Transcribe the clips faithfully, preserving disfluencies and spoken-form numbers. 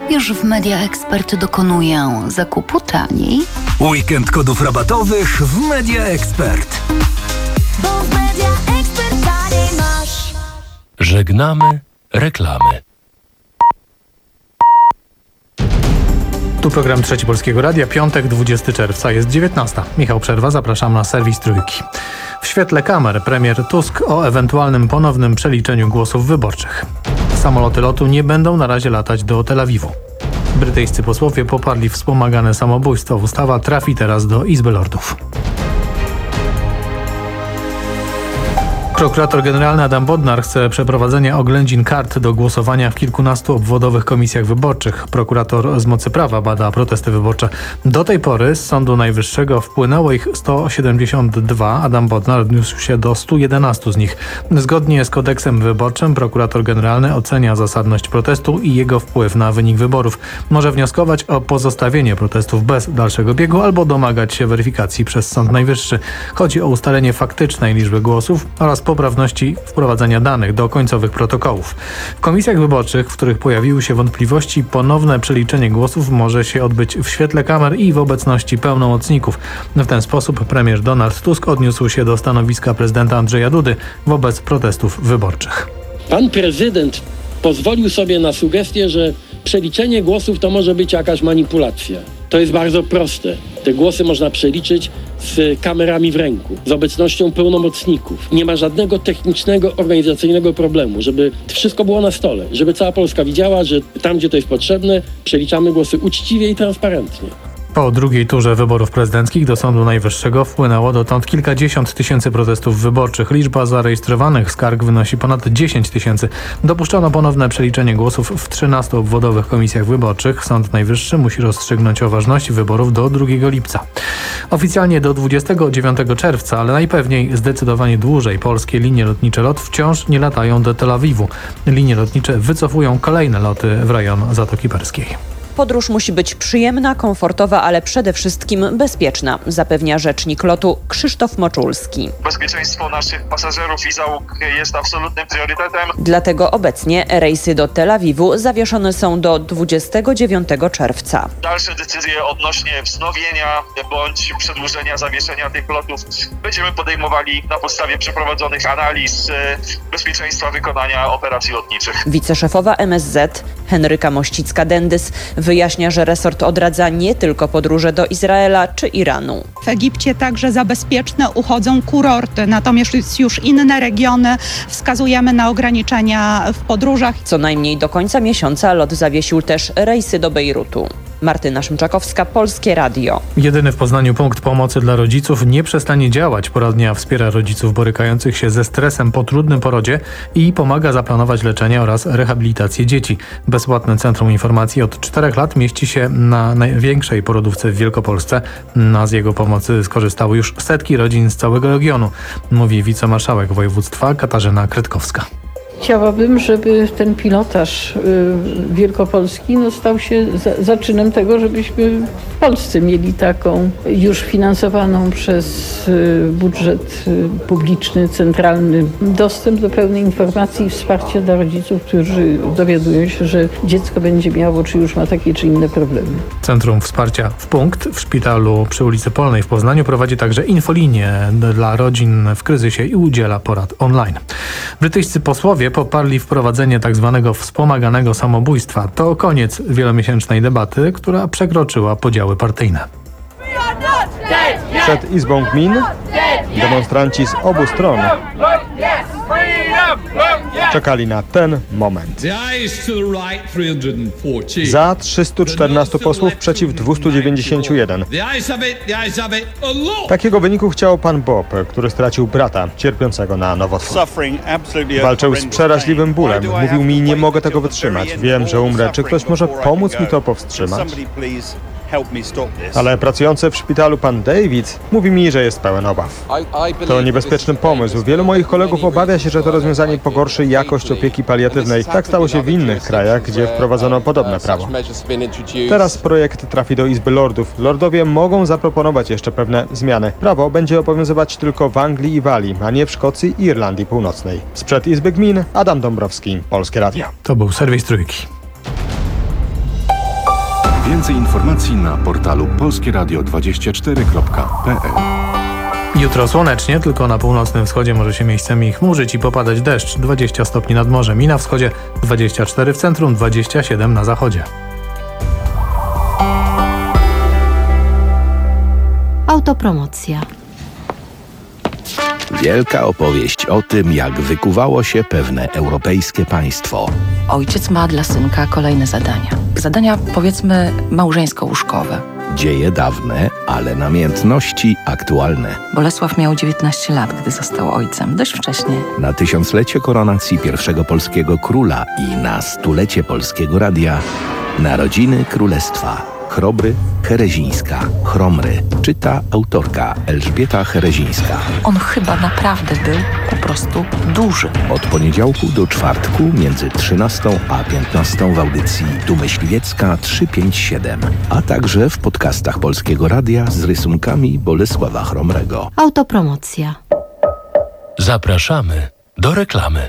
Już w Media Expert dokonuję zakupu taniej. Weekend kodów rabatowych w Media Expert. Bo w Media Expert taniej masz. Żegnamy reklamy. Tu program Trzeci Polskiego Radia, piątek, dwudziestego czerwca, jest dziewiętnasta. Michał Przerwa, zapraszam na serwis Trójki. W świetle kamer premier Tusk o ewentualnym ponownym przeliczeniu głosów wyborczych. Samoloty lotu nie będą na razie latać do Tel Awiwu. Brytyjscy posłowie poparli wspomagane samobójstwo. Ustawa trafi teraz do Izby Lordów. Prokurator generalny Adam Bodnar chce przeprowadzenia oględzin kart do głosowania w kilkunastu obwodowych komisjach wyborczych. Prokurator z mocy prawa bada protesty wyborcze. Do tej pory z Sądu Najwyższego wpłynęło ich sto siedemdziesiąt dwa. Adam Bodnar odniósł się do stu jedenastu z nich. Zgodnie z kodeksem wyborczym prokurator generalny ocenia zasadność protestu i jego wpływ na wynik wyborów. Może wnioskować o pozostawienie protestów bez dalszego biegu albo domagać się weryfikacji przez Sąd Najwyższy. Chodzi o ustalenie faktycznej liczby głosów oraz poprawności wprowadzenia danych do końcowych protokołów. W komisjach wyborczych, w których pojawiły się wątpliwości, ponowne przeliczenie głosów może się odbyć w świetle kamer i w obecności pełnomocników. W ten sposób premier Donald Tusk odniósł się do stanowiska prezydenta Andrzeja Dudy wobec protestów wyborczych. Pan prezydent pozwolił sobie na sugestię, że przeliczenie głosów to może być jakaś manipulacja. To jest bardzo proste. Te głosy można przeliczyć z kamerami w ręku, z obecnością pełnomocników. Nie ma żadnego technicznego, organizacyjnego problemu, żeby wszystko było na stole, żeby cała Polska widziała, że tam, gdzie to jest potrzebne, przeliczamy głosy uczciwie i transparentnie. Po drugiej turze wyborów prezydenckich do Sądu Najwyższego wpłynęło dotąd kilkadziesiąt tysięcy protestów wyborczych. Liczba zarejestrowanych skarg wynosi ponad dziesięć tysięcy. Dopuszczono ponowne przeliczenie głosów w trzynastu obwodowych komisjach wyborczych. Sąd Najwyższy musi rozstrzygnąć o ważności wyborów do drugiego lipca. Oficjalnie do dwudziestego dziewiątego czerwca, ale najpewniej zdecydowanie dłużej polskie linie lotnicze LOT wciąż nie latają do Tel Awiwu. Linie lotnicze wycofują kolejne loty w rejon Zatoki Perskiej. Podróż musi być przyjemna, komfortowa, ale przede wszystkim bezpieczna, zapewnia rzecznik lotu Krzysztof Moczulski. Bezpieczeństwo naszych pasażerów i załóg jest absolutnym priorytetem. Dlatego obecnie rejsy do Tel Awiwu zawieszone są do dwudziestego dziewiątego czerwca. Dalsze decyzje odnośnie wznowienia bądź przedłużenia zawieszenia tych lotów będziemy podejmowali na podstawie przeprowadzonych analiz bezpieczeństwa wykonania operacji lotniczych. Wiceszefowa M S Z Henryka Mościcka-Dendys wyjaśnia, że resort odradza nie tylko podróże do Izraela czy Iranu. W Egipcie także za bezpieczne uchodzą kurorty, natomiast już inne regiony wskazujemy na ograniczenia w podróżach. Co najmniej do końca miesiąca LOT zawiesił też rejsy do Bejrutu. Martyna Szymczakowska, Polskie Radio. Jedyny w Poznaniu punkt pomocy dla rodziców nie przestanie działać. Poradnia wspiera rodziców borykających się ze stresem po trudnym porodzie i pomaga zaplanować leczenie oraz rehabilitację dzieci. Bezpłatne Centrum Informacji od czterech lat mieści się na największej porodówce w Wielkopolsce. A z jego pomocy skorzystały już setki rodzin z całego regionu, mówi wicemarszałek województwa Katarzyna Krytkowska. Chciałabym, żeby ten pilotaż wielkopolski no, stał się za, zaczynem tego, żebyśmy w Polsce mieli taką już finansowaną przez budżet publiczny, centralny dostęp do pełnej informacji i wsparcia dla rodziców, którzy dowiadują się, że dziecko będzie miało, czy już ma takie, czy inne problemy. Centrum Wsparcia w Punkt w szpitalu przy ulicy Polnej w Poznaniu prowadzi także infolinię dla rodzin w kryzysie i udziela porad online. Brytyjscy posłowie poparli wprowadzenie tzw. wspomaganego samobójstwa. To koniec wielomiesięcznej debaty, która przekroczyła podziały partyjne. Przed Izbą Gmin demonstranci z obu stron czekali na ten moment. Za trzystu czternastu posłów, przeciw dwustu dziewięćdziesięciu jeden. Takiego wyniku chciał pan Bob, który stracił brata cierpiącego na nowotwór. Walczył z przeraźliwym bólem. Mówił mi, nie mogę tego wytrzymać. Wiem, że umrę. Czy ktoś może pomóc mi to powstrzymać? Ale pracujący w szpitalu pan David mówi mi, że jest pełen obaw. To niebezpieczny pomysł. Wielu moich kolegów obawia się, że to rozwiązanie pogorszy jakość opieki paliatywnej. Tak stało się w innych krajach, gdzie wprowadzono podobne prawo. Teraz projekt trafi do Izby Lordów. Lordowie mogą zaproponować jeszcze pewne zmiany. Prawo będzie obowiązywać tylko w Anglii i Walii, a nie w Szkocji i Irlandii Północnej. Sprzed Izby Gmin Adam Dąbrowski, Polskie Radio. To był serwis Trójki. Więcej informacji na portalu polskie radio dwadzieścia cztery kropka p l. Jutro słonecznie, tylko na północnym wschodzie może się miejscami chmurzyć i popadać deszcz. dwadzieścia stopni nad morzem i na wschodzie, dwadzieścia cztery w centrum, dwadzieścia siedem na zachodzie. Autopromocja. Wielka opowieść o tym, jak wykuwało się pewne europejskie państwo. Ojciec ma dla synka kolejne zadania. Zadania, powiedzmy, małżeńsko-łóżkowe. Dzieje dawne, ale namiętności aktualne. Bolesław miał dziewiętnaście lat, gdy został ojcem. Dość wcześnie. Na tysiąclecie koronacji pierwszego polskiego króla i na stulecie Polskiego Radia Narodziny Królestwa. Chrobry, Herezińska, Chromry. Czyta autorka Elżbieta Herezińska. On chyba naprawdę był po prostu duży. Od poniedziałku do czwartku między trzynastą a piętnastą w audycji Tu Myśliwiecka trzysta pięćdziesiąt siedem, a także w podcastach Polskiego Radia z rysunkami Bolesława Chromrego. Autopromocja. Zapraszamy do reklamy.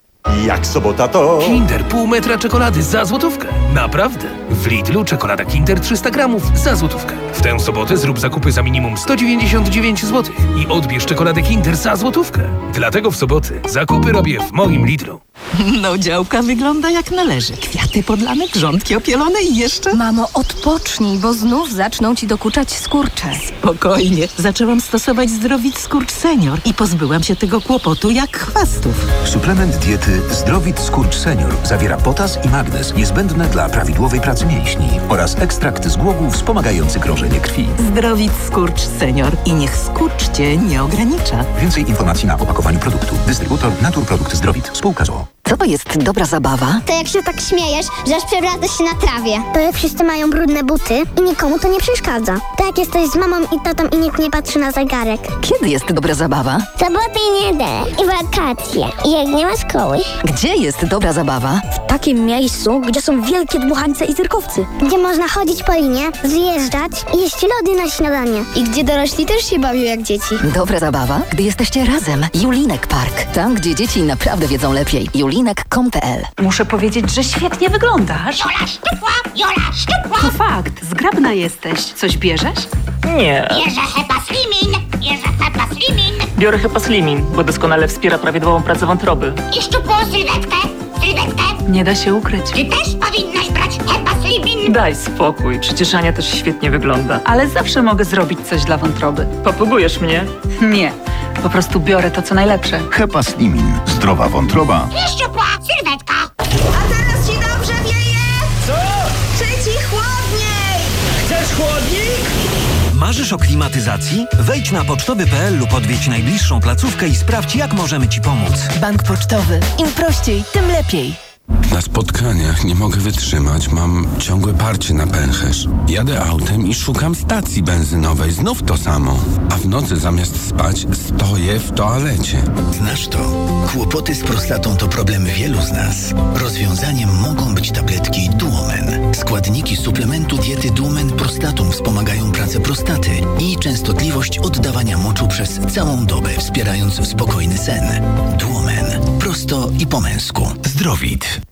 Jak sobota to... Kinder pół metra czekolady za złotówkę. Naprawdę. W Lidlu czekolada Kinder trzysta gramów za złotówkę. W tę sobotę zrób zakupy za minimum sto dziewięćdziesiąt dziewięć złotych i odbierz czekoladę Kinder za złotówkę. Dlatego w soboty zakupy robię w moim Lidlu. No, działka wygląda jak należy. Kwiaty podlane, grządki opielone i jeszcze... Mamo, odpocznij, bo znów zaczną ci dokuczać skurcze. Spokojnie. Zaczęłam stosować Zdrowit Skurcz Senior i pozbyłam się tego kłopotu jak chwastów. Suplement diety Zdrowit Skurcz Senior zawiera potas i magnez niezbędne dla prawidłowej pracy mięśni oraz ekstrakt z głogów wspomagający krążenie krwi. Zdrowit Skurcz Senior i niech skurcz cię nie ogranicza. Więcej informacji na opakowaniu produktu. Dystrybutor Naturprodukt Zdrowit. Spółka z o o. Co to jest dobra zabawa? To jak się tak śmiejesz, że aż przewracasz się na trawie. To jak wszyscy mają brudne buty i nikomu to nie przeszkadza. To jak jesteś z mamą i tatą i nikt nie patrzy na zegarek. Kiedy jest dobra zabawa? Soboty i niedzielę i wakacje. I jak nie ma szkoły. Gdzie jest dobra zabawa? W takim miejscu, gdzie są wielkie dmuchańce i cyrkowcy. Gdzie można chodzić po linie, zjeżdżać i jeść lody na śniadanie. I gdzie dorośli też się bawią jak dzieci. Dobra zabawa, gdy jesteście razem. Julinek Park. Tam, gdzie dzieci naprawdę wiedzą lepiej. julinek kropka com kropka p l. Muszę powiedzieć, że świetnie wyglądasz. Jola szczupła, Jola szczupła. To fakt, zgrabna jesteś. Coś bierzesz? Nie. Bierze Hepa Slimin, bierze Hepa Slimin. Biorę Hepa Slimin, bo doskonale wspiera prawidłową pracę wątroby. I szczupłą sylwetkę, sylwetkę. Nie da się ukryć. Ty też powinnaś brać Hepa Slimin. Daj spokój, przecież Ania też świetnie wygląda. Ale zawsze mogę zrobić coś dla wątroby. Popugujesz mnie? Nie, po prostu biorę to, co najlepsze. Hepa Slimin. Zdrowa wątroba. I szczupła sylwetka. A teraz ci dobrze wieje? Co? Czy ci chłodniej? Chcesz chłodnik? Marzysz o klimatyzacji? Wejdź na pocztowy kropka p l lub odwiedź najbliższą placówkę i sprawdź, jak możemy ci pomóc. Bank Pocztowy. Im prościej, tym lepiej. Na spotkaniach nie mogę wytrzymać, mam ciągłe parcie na pęcherz. Jadę autem i szukam stacji benzynowej, znów to samo. A w nocy zamiast spać stoję w toalecie. Znasz to? Kłopoty z prostatą to problem wielu z nas. Rozwiązaniem mogą być tabletki Duomen. Składniki suplementu diety Duomen Prostatum wspomagają pracę prostaty i częstotliwość oddawania moczu przez całą dobę, wspierając spokojny sen. Duomen. Prosto i po męsku. Zdrowit.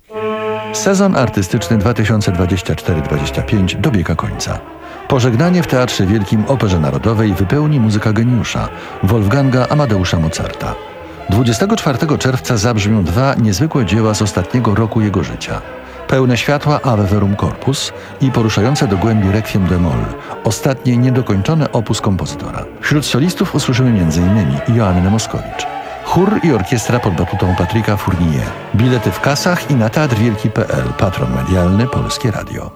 Sezon artystyczny dwa tysiące dwudziesty czwarty dwudziesty piąty dobiega końca. Pożegnanie w Teatrze Wielkim Operze Narodowej wypełni muzyka geniusza Wolfganga Amadeusza Mozarta. dwudziestego czwartego czerwca zabrzmią dwa niezwykłe dzieła z ostatniego roku jego życia. Pełne światła Ave Verum Corpus i poruszające do głębi Requiem de Moll, ostatnie niedokończone opus kompozytora. Wśród solistów usłyszymy między innymi Joannę Moskowicz. Chór i orkiestra pod batutą Patryka Fournier. Bilety w kasach i na teatr wielki kropka p l. Patron medialny Polskie Radio.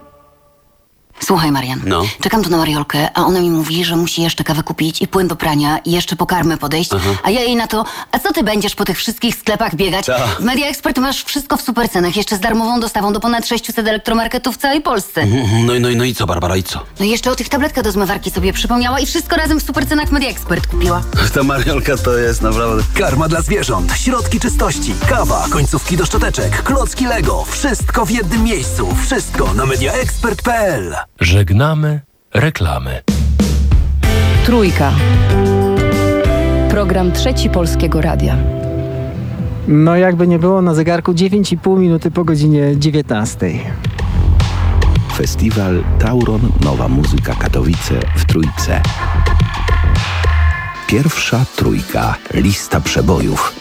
Słuchaj, Marian, No. czekam tu na Mariolkę, a ona mi mówi, że musi jeszcze kawę kupić i płyn do prania i jeszcze po karmę podejść, Aha. a ja jej na to, a co ty będziesz po tych wszystkich sklepach biegać? Ta. W Media Expert masz wszystko w super cenach, jeszcze z darmową dostawą do ponad sześciuset elektromarketów w całej Polsce. No i, no, i, no i co, Barbara, i co? No i jeszcze o tych tabletkach do zmywarki sobie przypomniała i wszystko razem w super cenach Media Expert kupiła. Ta Mariolka to jest naprawdę... Karma dla zwierząt, środki czystości, kawa, końcówki do szczoteczek, klocki Lego. Wszystko w jednym miejscu. Wszystko na media expert kropka p l. Żegnamy reklamy. Trójka. Program Trzeci Polskiego Radia. No jakby nie było, na zegarku dziewięć i pół minuty po godzinie dziewiętnastej. Festiwal Tauron Nowa Muzyka Katowice w Trójce. Pierwsza trójka. Lista przebojów.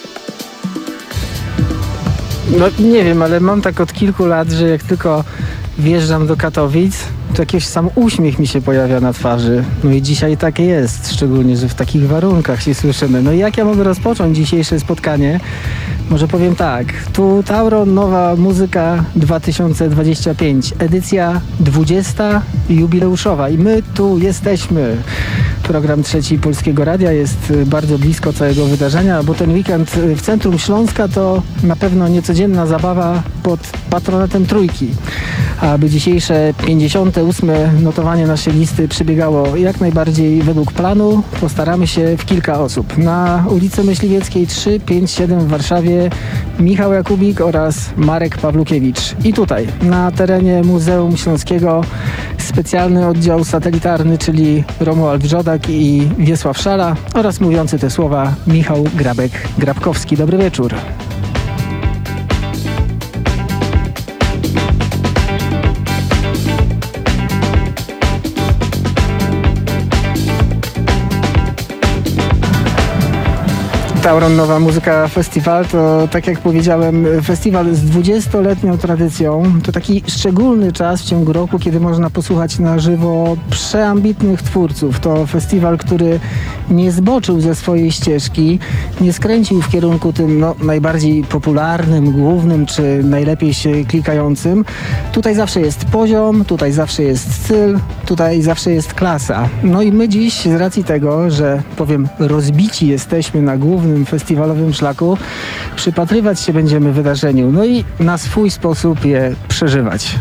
No nie wiem, ale mam tak od kilku lat, że jak tylko wjeżdżam do Katowic, to jakiś sam uśmiech mi się pojawia na twarzy. No i dzisiaj tak jest, szczególnie, że w takich warunkach się słyszymy. No i jak ja mogę rozpocząć dzisiejsze spotkanie? Może powiem tak, tu Tauron Nowa Muzyka dwa tysiące dwadzieścia pięć, edycja dwudziesta jubileuszowa i my tu jesteśmy. Program Trzeci Polskiego Radia jest bardzo blisko całego wydarzenia, bo ten weekend w centrum Śląska to na pewno niecodzienna zabawa pod patronatem Trójki. Aby dzisiejsze pięćdziesiąte ósme notowanie naszej listy przebiegało jak najbardziej według planu, postaramy się w kilka osób. Na ulicy Myśliwieckiej trzy pięć siedem w Warszawie Michał Jakubik oraz Marek Pawlukiewicz. I tutaj, na terenie Muzeum Śląskiego, specjalny oddział satelitarny, czyli Romuald Wrzodak i Wiesław Szala oraz mówiący te słowa Michał Grabek-Grabkowski. Dobry wieczór. Tauron Nowa Muzyka Festiwal to, tak jak powiedziałem, festiwal z dwudziestoletnią tradycją. To taki szczególny czas w ciągu roku, kiedy można posłuchać na żywo przeambitnych twórców. To festiwal, który nie zboczył ze swojej ścieżki, nie skręcił w kierunku tym no, najbardziej popularnym, głównym czy najlepiej się klikającym. Tutaj zawsze jest poziom, tutaj zawsze jest styl, tutaj zawsze jest klasa. No i my dziś z racji tego, że powiem rozbici jesteśmy na głównym festiwalowym szlaku, przypatrywać się będziemy wydarzeniu, no i na swój sposób je przeżywać.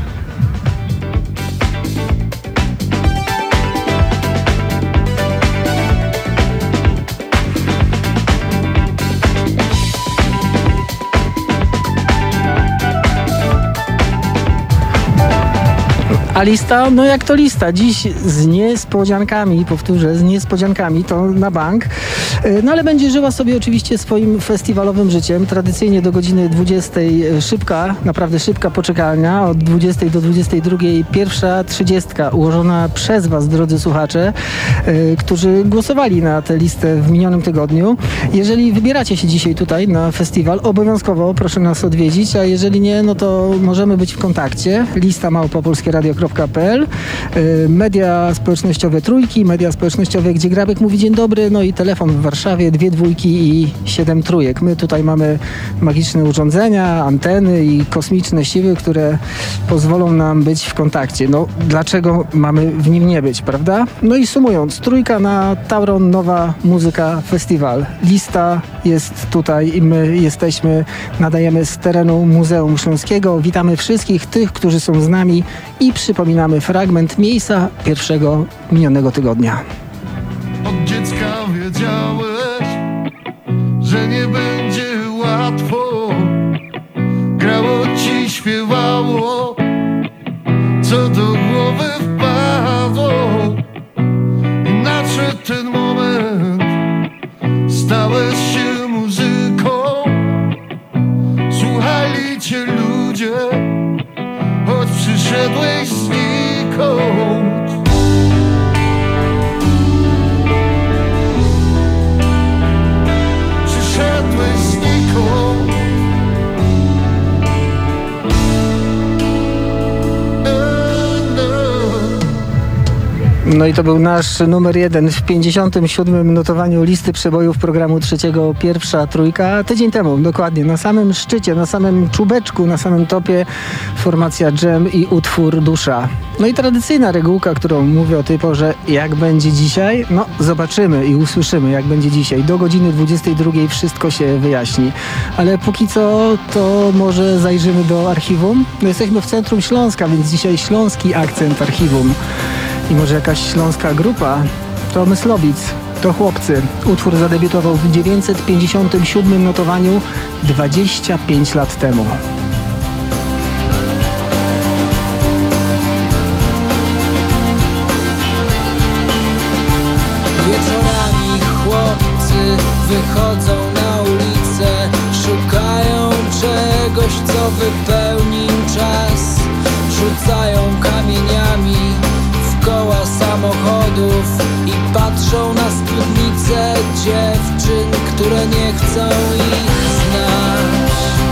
A lista? No jak to lista? Dziś z niespodziankami, powtórzę, z niespodziankami, to na bank. No ale będzie żyła sobie oczywiście swoim festiwalowym życiem. Tradycyjnie do godziny dwudziestej szybka, naprawdę szybka poczekalnia. Od dwudziestej do dwudziestej drugiej pierwsza trzydziestka ułożona przez Was, drodzy słuchacze, yy, którzy głosowali na tę listę w minionym tygodniu. Jeżeli wybieracie się dzisiaj tutaj na festiwal, obowiązkowo proszę nas odwiedzić, a jeżeli nie, no to możemy być w kontakcie. Lista małpa polskieradio kropka p l, yy, media społecznościowe Trójki, media społecznościowe, gdzie Grabek mówi dzień dobry, no i telefon w Warszawie, dwie dwójki i siedem trójek. My tutaj mamy magiczne urządzenia, anteny i kosmiczne siły, które pozwolą nam być w kontakcie. No, dlaczego mamy w nim nie być, prawda? No i sumując, Trójka na Tauron Nowa Muzyka Festiwal. Lista jest tutaj i my jesteśmy, nadajemy z terenu Muzeum Śląskiego. Witamy wszystkich tych, którzy są z nami i przypominamy fragment miejsca pierwszego minionego tygodnia. Od dziecka wiedziałeś, że nie będzie łatwo. Grało ci, śpiewało, co do głowy wpadło. I nadszedł ten moment, stałeś się muzyką. Słuchali cię ludzie, choć przyszedłeś znikąd. No i to był nasz numer jeden w pięćdziesiątym siódmym notowaniu listy przebojów programu trzeciego Pierwsza Trójka. Tydzień temu, dokładnie, na samym szczycie, na samym czubeczku, na samym topie formacja Dżem i utwór Dusza. No i tradycyjna regułka, którą mówię o tej porze, jak będzie dzisiaj? No zobaczymy i usłyszymy, jak będzie dzisiaj. Do godziny dwudziestej drugiej wszystko się wyjaśni. Ale póki co, to może zajrzymy do archiwum. No jesteśmy w centrum Śląska, więc dzisiaj śląski akcent archiwum. I może jakaś śląska grupa? To Myslowic, to Chłopcy. Utwór zadebiutował w dziewięćset pięćdziesiątym siódmym notowaniu dwadzieścia pięć lat temu. Wieczorami chłopcy wychodzą na ulicę, szukają czegoś, co wypełni im czas. rzucają kamieniami w koła samochodów i patrzą na spódnice dziewczyn, które nie chcą ich znać.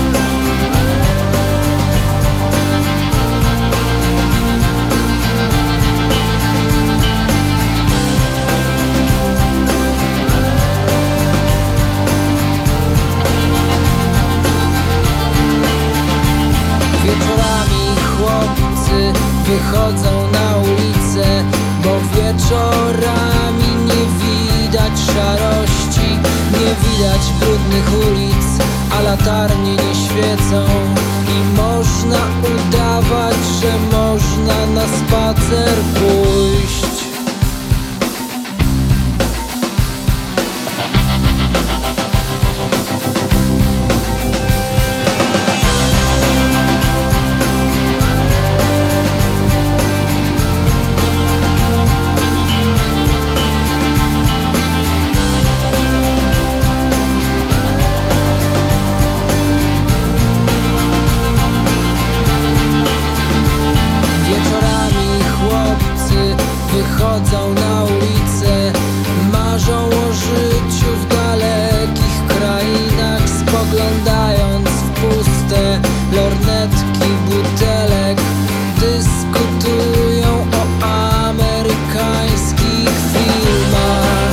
Wieczorami chłopcy wychodzą na ulicę, bo wieczorami nie widać szarości, nie widać brudnych ulic, a latarnie nie świecą i można udawać, że można na spacer pójść. Wychodzą na ulicę, marzą o życiu w dalekich krainach, spoglądając w puste lornetki butelek, dyskutują o amerykańskich filmach.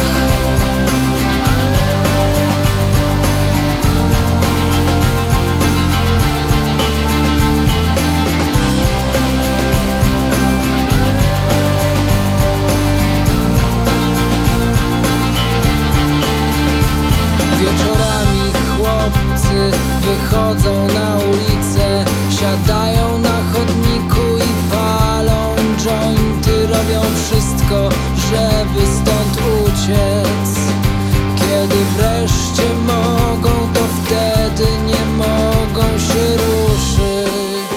Wieczorami chłopcy wychodzą na ulicę, siadają na chodniku i palą jointy, robią wszystko, żeby stąd uciec. Kiedy wreszcie mogą, to wtedy nie mogą się ruszyć.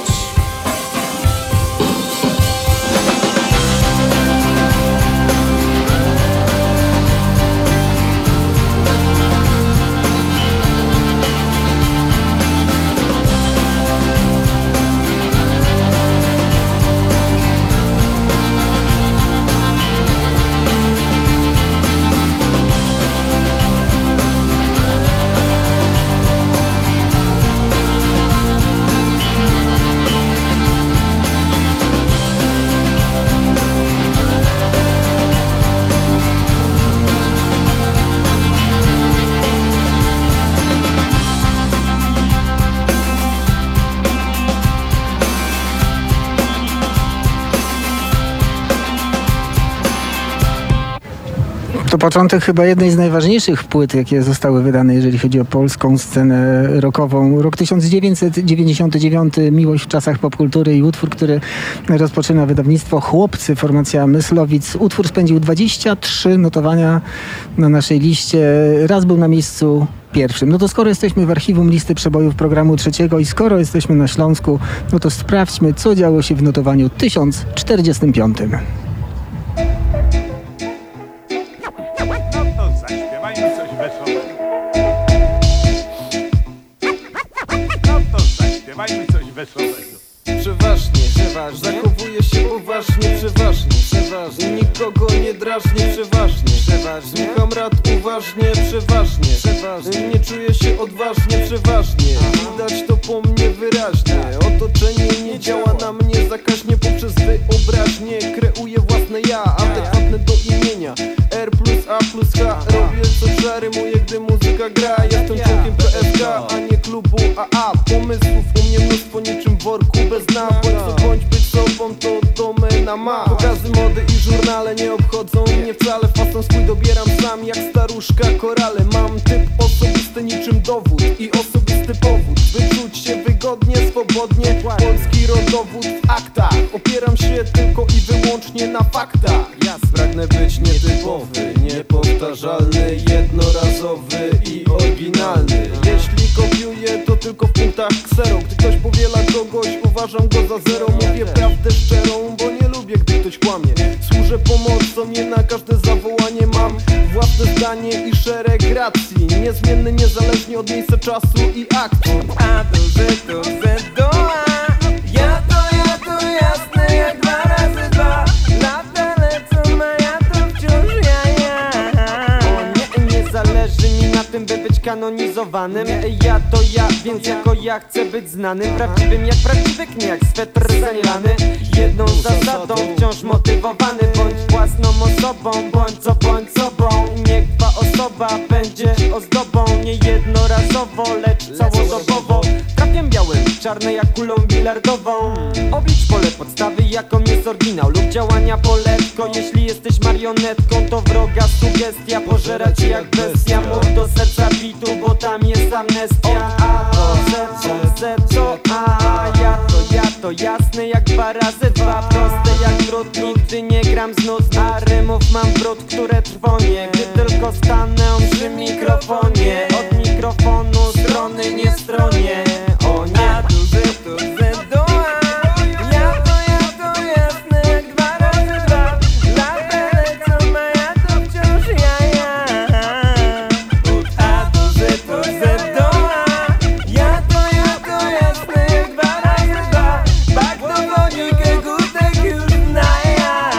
To początek chyba jednej z najważniejszych płyt, jakie zostały wydane, jeżeli chodzi o polską scenę rockową. Rok tysiąc dziewięćset dziewięćdziesiąty dziewiąty, Miłość w czasach popkultury i utwór, który rozpoczyna wydawnictwo Chłopcy, formacja Myslowic. Utwór spędził dwadzieścia trzy notowania na naszej liście. Raz był na miejscu pierwszym. No to skoro jesteśmy w archiwum listy przebojów programu trzeciego i skoro jesteśmy na Śląsku, no to sprawdźmy, co działo się w notowaniu tysiąc czterdziestym piątym. Przeważnie, przeważnie zachowuję się poważnie, przeważnie, przeważnie nikogo nie drażnię, przeważnie, przeważnie słucham rad uważnie, przeważnie, przeważnie nie czuję się odważnie, przeważnie widać to po mnie wyraźnie. Otoczenie nie działa na mnie zakaźnie, poprzez wyobraźnię kreuję własne ja, adekwatne do imienia R plus A plus H. Robię co trzeba, rymuję, gdy muzyka gra. Jestem członkiem P F K, a nie klubu A A. Pomysłów u mnie mnóstwo, niczym w worku bez dna. Bądź co bądź, być sobą to domena ma. Pokazy mody i żurnale nie obchodzą mnie wcale. Fason swój dobieram sam jak staruszka korale. Mam typ osobisty niczym dowód i osobisty powód. Wyczuć się wygodnie, swobodnie. Polski rodowód w aktach. Opieram się tylko i wyłącznie na faktach. Pragnę być nietypowy, niepowtarzalny, jednorazowy i oryginalny. Jeśli kopiuję, to tylko w punktach ksero. Gdy ktoś powiela kogoś, uważam go za zero. Mówię prawdę szczerą, bo nie lubię, gdy ktoś kłamie. Służę pomocą, nie na każde zawołanie. Mam własne zdanie i szereg racji, niezmienny niezależnie od miejsca, czasu i aktu. A do Z, do Z, do A. Ja to, ja to, ja skanonizowanym. Ja to ja, więc jako ja chcę być znanym, prawdziwym jak prawdziwy kniak, swetr zanielany. Jedną zasadą wciąż motywowany, bądź własną osobą, bądź co bądź sobą. Niech twa osoba będzie ozdobą, nie jednorazowo, lecz całodobowo. Trafiem białym, czarne jak kulą bilardową. Oblicz pole podstawy, jaką jest oryginał lub działania poletko. Jeśli jesteś marionetką, to wroga sugestia pożera cię jak bestia. Mów do serca bitu, bo tam jest amnestia. A to Z, to Z, to A. Ja to ja to jasne jak dwa razy dwa. Proste jak drut, nigdy nie gram z nut. A rymów mam brud, które trwonie, gdy tylko stanę przy mikrofonie. Od mikrofonu strony nie stronię. O nie, tu Z, tu Z, do A. Ja to ja to jasne jak dwa razy dwa. Lata lecą, a ja to wciąż ja, ja. Od A do Z, to Z, do A. Ja to ja to jasne jak dwa razy dwa. Bak dogoni kegutek już na ja.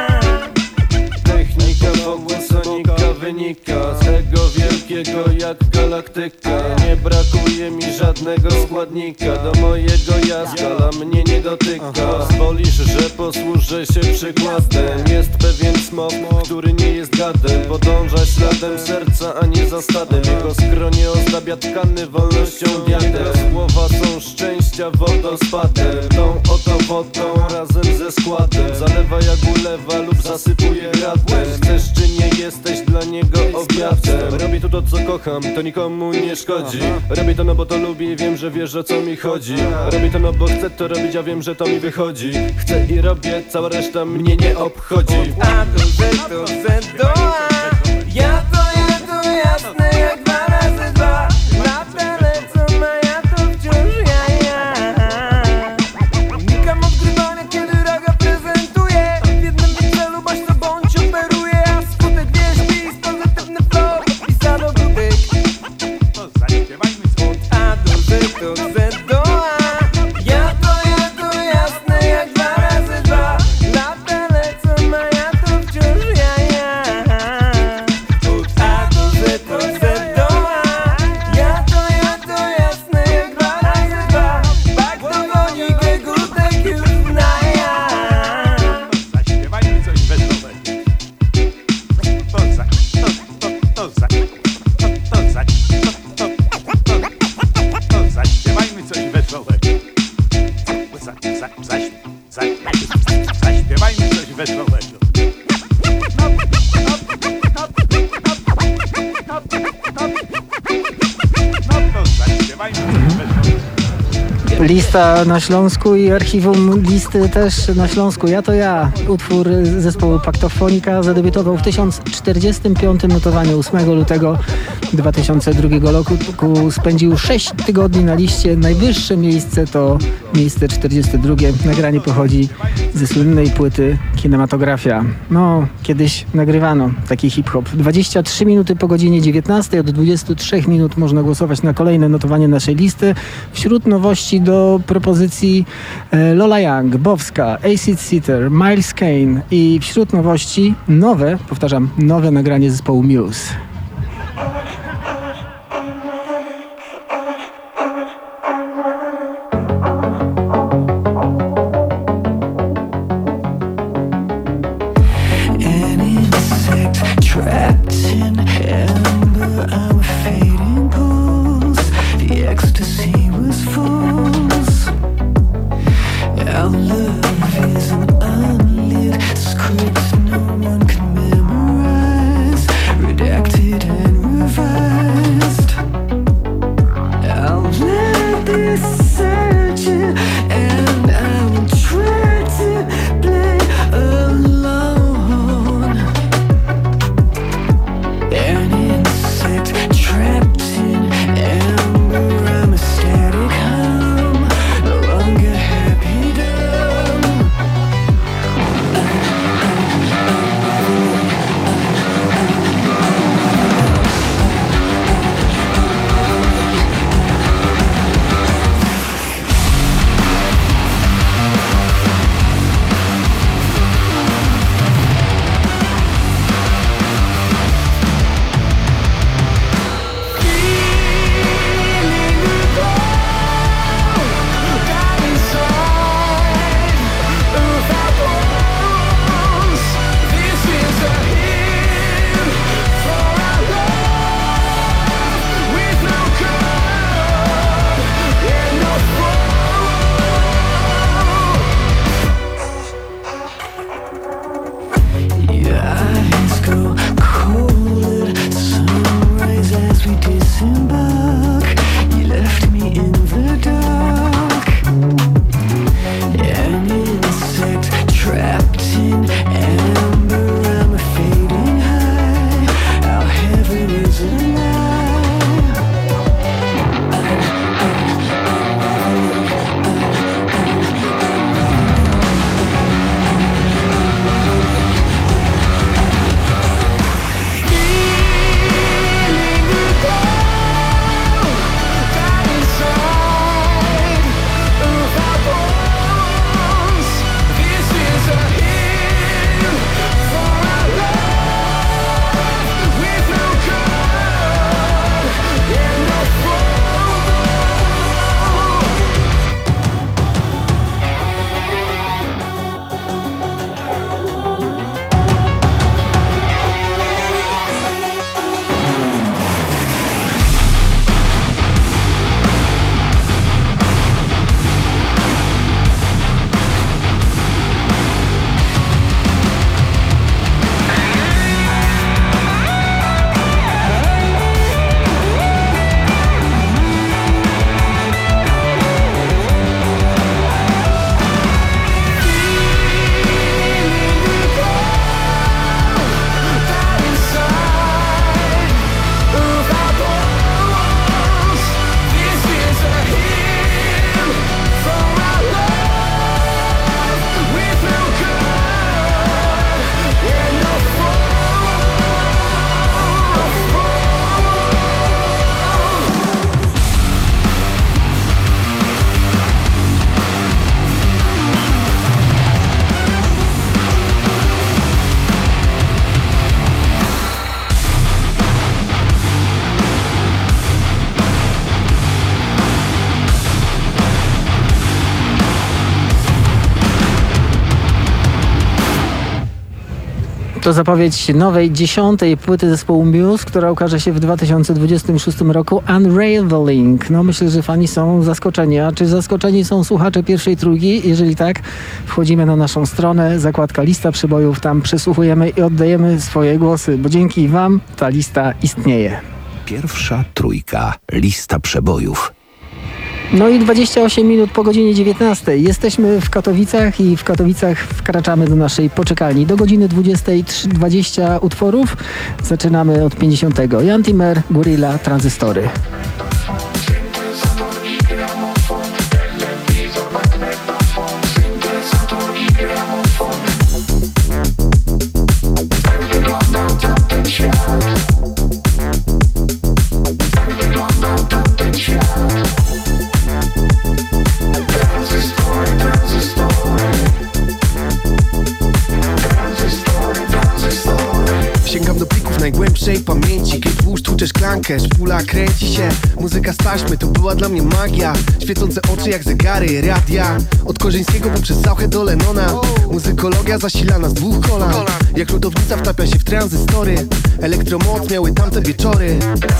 Technika Bogłasonika wynika z tego wielkiego jak galaktyka. Nie brakuje mi żadnego składnika do mojego ja, skala mnie nie dotyka. Pozwolisz, że posłużę się przykładem. Jest pewien smok, który nie jest gadem. Podąża śladem serca, a nie za stadem. Jego skronie ozdabia tkany wolnością diadem. Słowa są szczęścia wodospadem. Tą oto wodą razem ze składem zalewa jak ulewa lub zasypuje gradem. Chcesz czy nie jesteś dla niego obiadem. Robię tu to co kocham, to nikomu nie szkodzi. Robię to no bo to lubię i wiem, że wiesz o co mi chodzi. Robię to no bo chcę to robić, a wiem, że to mi wychodzi. Chcę i robię, cała reszta mnie nie obchodzi. A do Z, do Z, do A. Ja to ja to jasne jak dwa razy dwa. Lata lecą, a ja to wciąż ja, ja. Unikam odgrywania, kiedy raga prezentuje. W jednym celu baś to bądź operuje. A skutek wierzbi i pozytywny flow pisano gutek. Od A do Z, do Z, do A. Ja to ja to jasne jak dwa razy dwa. Lata lecą, a ja to wciąż ja, ja. Od A do Z, do Z, do A. Ja to ja to jasne jak dwa razy dwa. Bak dogoni kegutek już na ja. Zaśpiewajmy coś wesołego. To za, to, to, to za, to, to za, to, to, to, to zaśpiewajmy coś wesołego. Za, za, zaś, za, zaśpiewajmy coś wesołego. No to zaśpiewajmy coś wesołego. Lista na Śląsku i archiwum listy też na Śląsku. Ja to ja. Utwór zespołu Paktofonika zadebiutował w tysiąc czterdziestym piątym notowanie ósmego lutego dwa tysiące drugiego roku. Spędził sześć tygodni na liście. Najwyższe miejsce to miejsce czterdzieste drugie. Nagranie pochodzi ze słynnej płyty Kinematografia. No, kiedyś nagrywano taki hip-hop. dwadzieścia trzy minuty po godzinie dziewiętnastej. Od dwudziestu trzech minut można głosować na kolejne notowanie naszej listy. Wśród nowości do propozycji e, Lola Young, Bowska, Acid Seater, Miles Kane i wśród nowości nowe, powtarzam, nowe nagranie zespołu Muse. Redacted To zapowiedź nowej, dziesiątej płyty zespołu Muse, która ukaże się w dwa tysiące dwudziestym szóstym roku. Unraveling. No myślę, że fani są zaskoczeni. A czy zaskoczeni są słuchacze pierwszej trójki? Jeżeli tak, wchodzimy na naszą stronę, zakładka lista przebojów, tam przesłuchujemy i oddajemy swoje głosy, bo dzięki wam ta lista istnieje. Pierwsza trójka. Lista przebojów. No i dwadzieścia osiem minut po godzinie dziewiętnastej. Jesteśmy w Katowicach i w Katowicach wkraczamy do naszej poczekalni. Do godziny dwudziestej dwadzieścia utworów. Zaczynamy od pięćdziesiątego. Jan Timmer, Gorilla, Tranzystory. Sięgam do plików najgłębszej pamięci. Kiedy włóż tłucze szklankę, szpula kręci się. Muzyka z taśmy to była dla mnie magia. Świecące oczy jak zegary, radia. Od Korzyńskiego poprzez Sauchę do Lennona. Muzykologia zasilana z dwóch kolan. Jak lodownica wtapia się w tranzystory. Elektromoc miały tamte wieczory.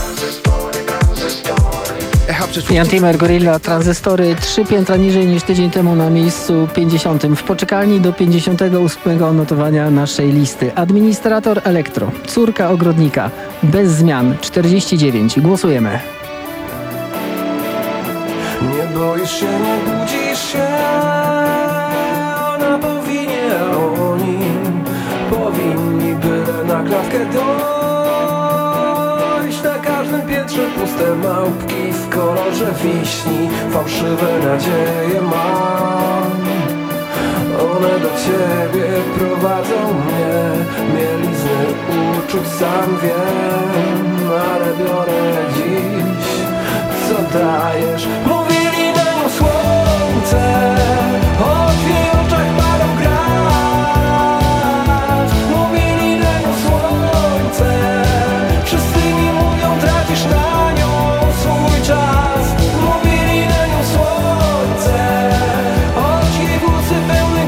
Jan Timmer, Gorilla, Tranzystory, trzy piętra niżej niż tydzień temu na miejscu pięćdziesiątym. W poczekalni do pięćdziesiątego ósmego notowania naszej listy. Administrator Elektro, Córka Ogrodnika, bez zmian, czterdzieści dziewięć. Głosujemy. Nie boisz się, nie budzisz się, ona powinie, oni powinni byle na klatkę dojść. Na każdym piętrze puste małpki w kolorze wiśni, fałszywe nadzieje mam. One do ciebie prowadzą mnie, mielizny uczuć sam wiem, ale biorę dziś, co dajesz. Mówili nam słońce, o twych oczach parą grat. Mówili nam słońce, wszyscy mi mówią, tracisz na nią swój czas. Mówili na nią słońce, choć jej włosy pełne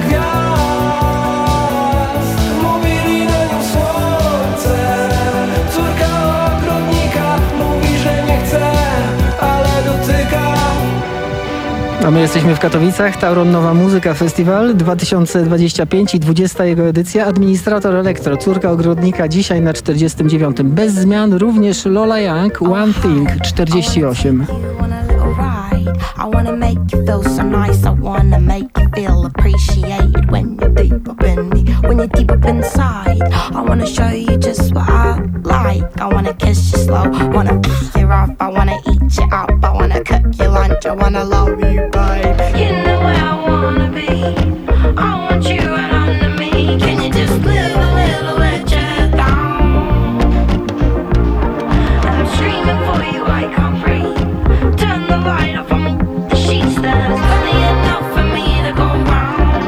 gwiazd. Mówili na nią słońce, córka ogrodnika. Mówi, że nie chce, ale dotyka. A my jesteśmy w Katowicach. Tauron Nowa Muzyka Festiwal dwa tysiące dwudziesty piąty i dwudziesta jego edycja. Administrator Elektro, Córka Ogrodnika, dzisiaj na czterdziestym dziewiątym. Bez zmian również Lola Young, One Thing, czterdzieści osiem. I wanna make you feel so nice. I wanna make you feel appreciated when you're deep up in me, when you're deep up inside. I wanna show you just what I like. I wanna kiss you slow, wanna pick you up. I wanna eat you up, I wanna cook your lunch. I wanna love you, babe. You know where I wanna be. I want you right under me. Can you just live a little bit down? I'm screaming for you, I can't breathe. Turn the light off on the sheets. There's only enough for me to go round.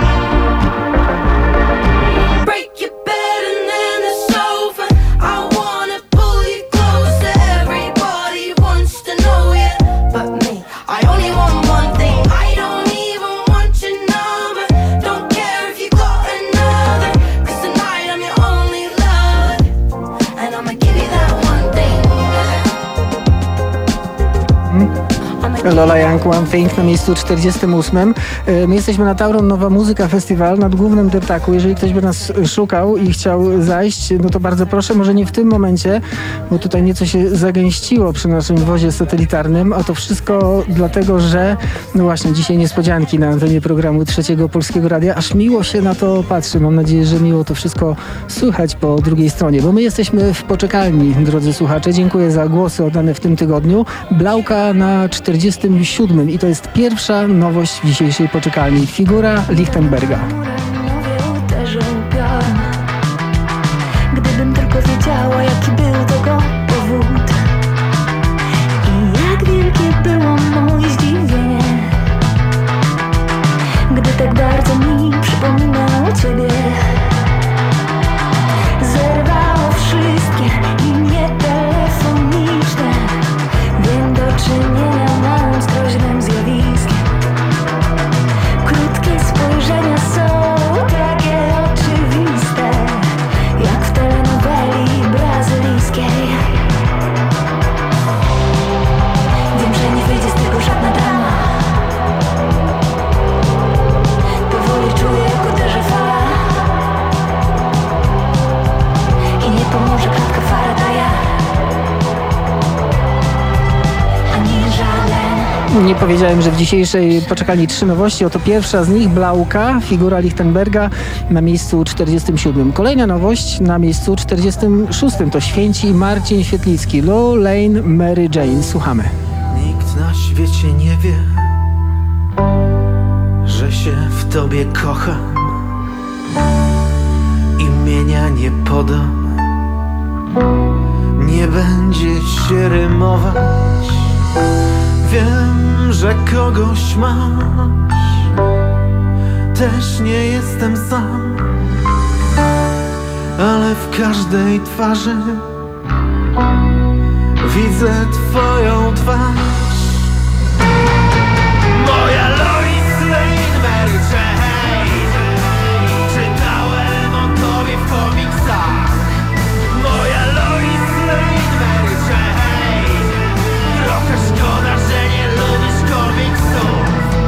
Break your bed and then the sofa. I wanna pull you closer. Everybody wants to know you, but me. I only want one thing. I don't even want your number. Don't care if you got another, 'cause tonight I'm your only lover, and I'ma give you that one thing. Lola Young, One Thing na miejscu czterdziestym ósmym. My jesteśmy na Tauron Nowa Muzyka Festiwal nad głównym deptaku. Jeżeli ktoś by nas szukał i chciał zajść, no to bardzo proszę, może nie w tym momencie, bo tutaj nieco się zagęściło przy naszym wozie satelitarnym, a to wszystko dlatego, że no właśnie dzisiaj niespodzianki na antenie programu Trzeciego Polskiego Radia. Aż miło się na to patrzy. Mam nadzieję, że miło to wszystko słychać po drugiej stronie, bo my jesteśmy w poczekalni, drodzy słuchacze. Dziękuję za głosy oddane w tym tygodniu. Blauka na czterdziestym siódmym i to jest pierwsza nowość w dzisiejszej poczekalni. Figura Lichtenberga. Uderzył piorun. Gdybym tylko wiedziała, jaki był tego powód i jak wielkie było moje zdziwienie, gdy tak bardzo mi przypominało ciebie. Zerwało wszystkie linie telefoniczne. Wiem, do czynienia mam z groźnym zjawiskiem. Krótkie spojrzenia są Wcześniej powiedziałem, że w dzisiejszej poczekalni trzy nowości. Oto pierwsza z nich, Blauka, figura Lichtenberga na miejscu czterdziestym siódmym. Kolejna nowość na miejscu czterdziestym szóstym to Święci Marcin Świetlicki, Low Lane Mary Jane. Słuchamy. Nikt na świecie nie wie, że się w tobie kocham. Imienia nie podam, nie będzie się rymować. Wiem, że kogoś masz, też nie jestem sam, ale w każdej twarzy widzę twoją twarz. Moja Lois Lane Mary Jane, czytałem o tobie w komiksach. Moja Lois Lane Mary Jane, trochę szkoda, że nie lubisz komiksów.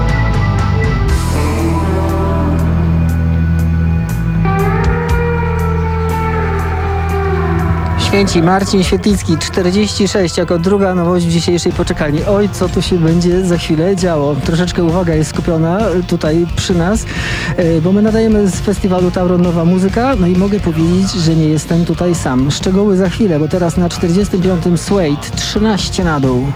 Święci Marcin Świetlicki, czterdzieści sześć, jako druga nowość w dzisiejszej poczekalni. Oj, co tu się będzie za chwilę działo. Troszeczkę uwaga jest skupiona tutaj przy nas, bo my nadajemy z festiwalu Tauron Nowa Muzyka, no i mogę powiedzieć, że nie jestem tutaj sam. Szczegóły za chwilę, bo teraz na czterdziestym piątym Suede, trzynaście na dół.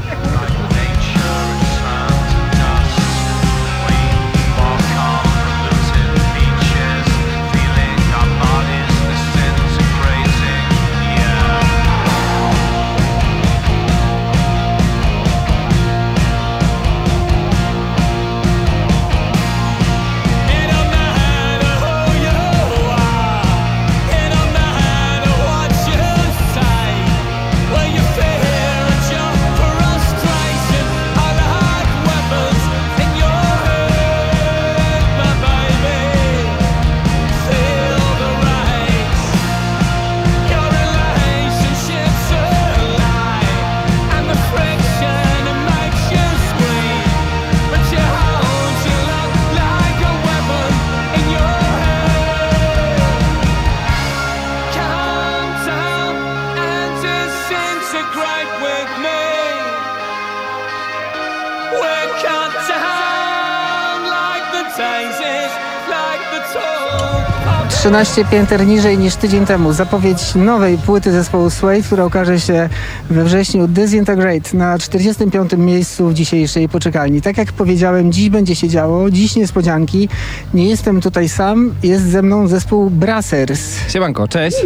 trzynaście pięter niżej niż tydzień temu. Zapowiedź nowej płyty zespołu Suede, która ukaże się we wrześniu. Disintegrate na czterdziestym piątym miejscu w dzisiejszej poczekalni. Tak jak powiedziałem, dziś będzie się działo, dziś niespodzianki. Nie jestem tutaj sam, jest ze mną zespół Brassers. Siemanko, cześć.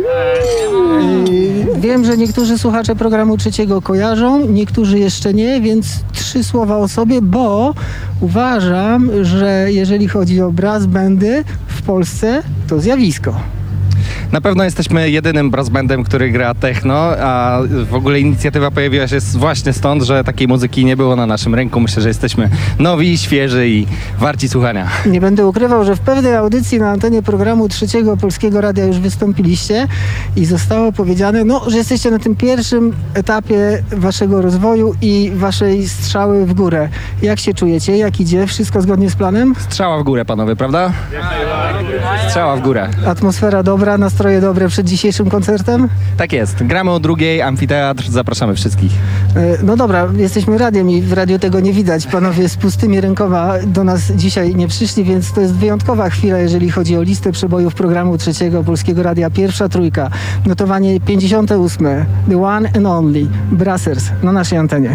Yy, wiem, że niektórzy słuchacze programu trzeciego kojarzą, niektórzy jeszcze nie, więc trzy słowa o sobie, bo uważam, że jeżeli chodzi o brass bandy w Polsce, to zjawisko. Na pewno jesteśmy jedynym brass bandem, który gra techno, a w ogóle inicjatywa pojawiła się właśnie stąd, że takiej muzyki nie było na naszym rynku. Myślę, że jesteśmy nowi, świeży i warci słuchania. Nie będę ukrywał, że w pewnej audycji na antenie programu trzeciego Polskiego Radia już wystąpiliście i zostało powiedziane, no, że jesteście na tym pierwszym etapie waszego rozwoju i waszej strzały w górę. Jak się czujecie? Jak idzie? Wszystko zgodnie z planem? Strzała w górę, panowie, prawda? Strzała w górę. Atmosfera dobra, nastroje dobre przed dzisiejszym koncertem? Tak jest. Gramy o drugiej, amfiteatr, zapraszamy wszystkich. No dobra, jesteśmy radiem i w radiu tego nie widać. Panowie z pustymi rękoma do nas dzisiaj nie przyszli, więc to jest wyjątkowa chwila, jeżeli chodzi o listę przebojów programu trzeciego Polskiego Radia. Pierwsza trójka, notowanie pięćdziesiąte ósme, The One and Only, Brassers na naszej antenie.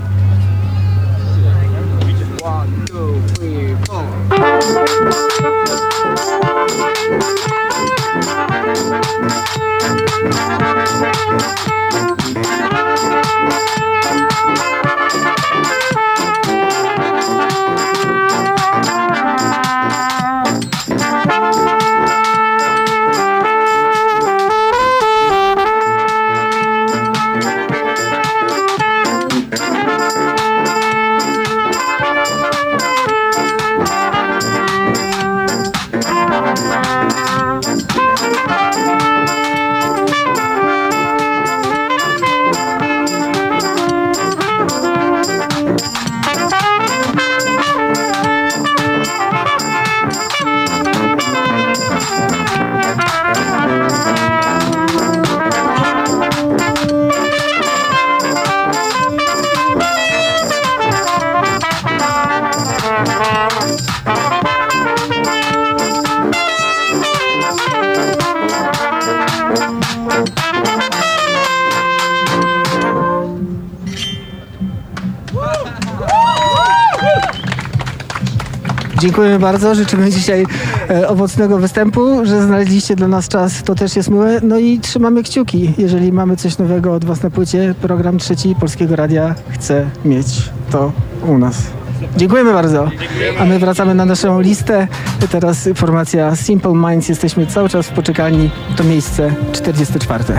One, two, three, four. Dziękujemy bardzo, życzymy dzisiaj e, owocnego występu, że znaleźliście dla nas czas, to też jest miłe. No i trzymamy kciuki, jeżeli mamy coś nowego od was na płycie. Program trzeci Polskiego Radia chce mieć to u nas. Dziękujemy bardzo. A my wracamy na naszą listę. Teraz formacja Simple Minds. Jesteśmy cały czas w poczekalni. To miejsce czterdzieste czwarte.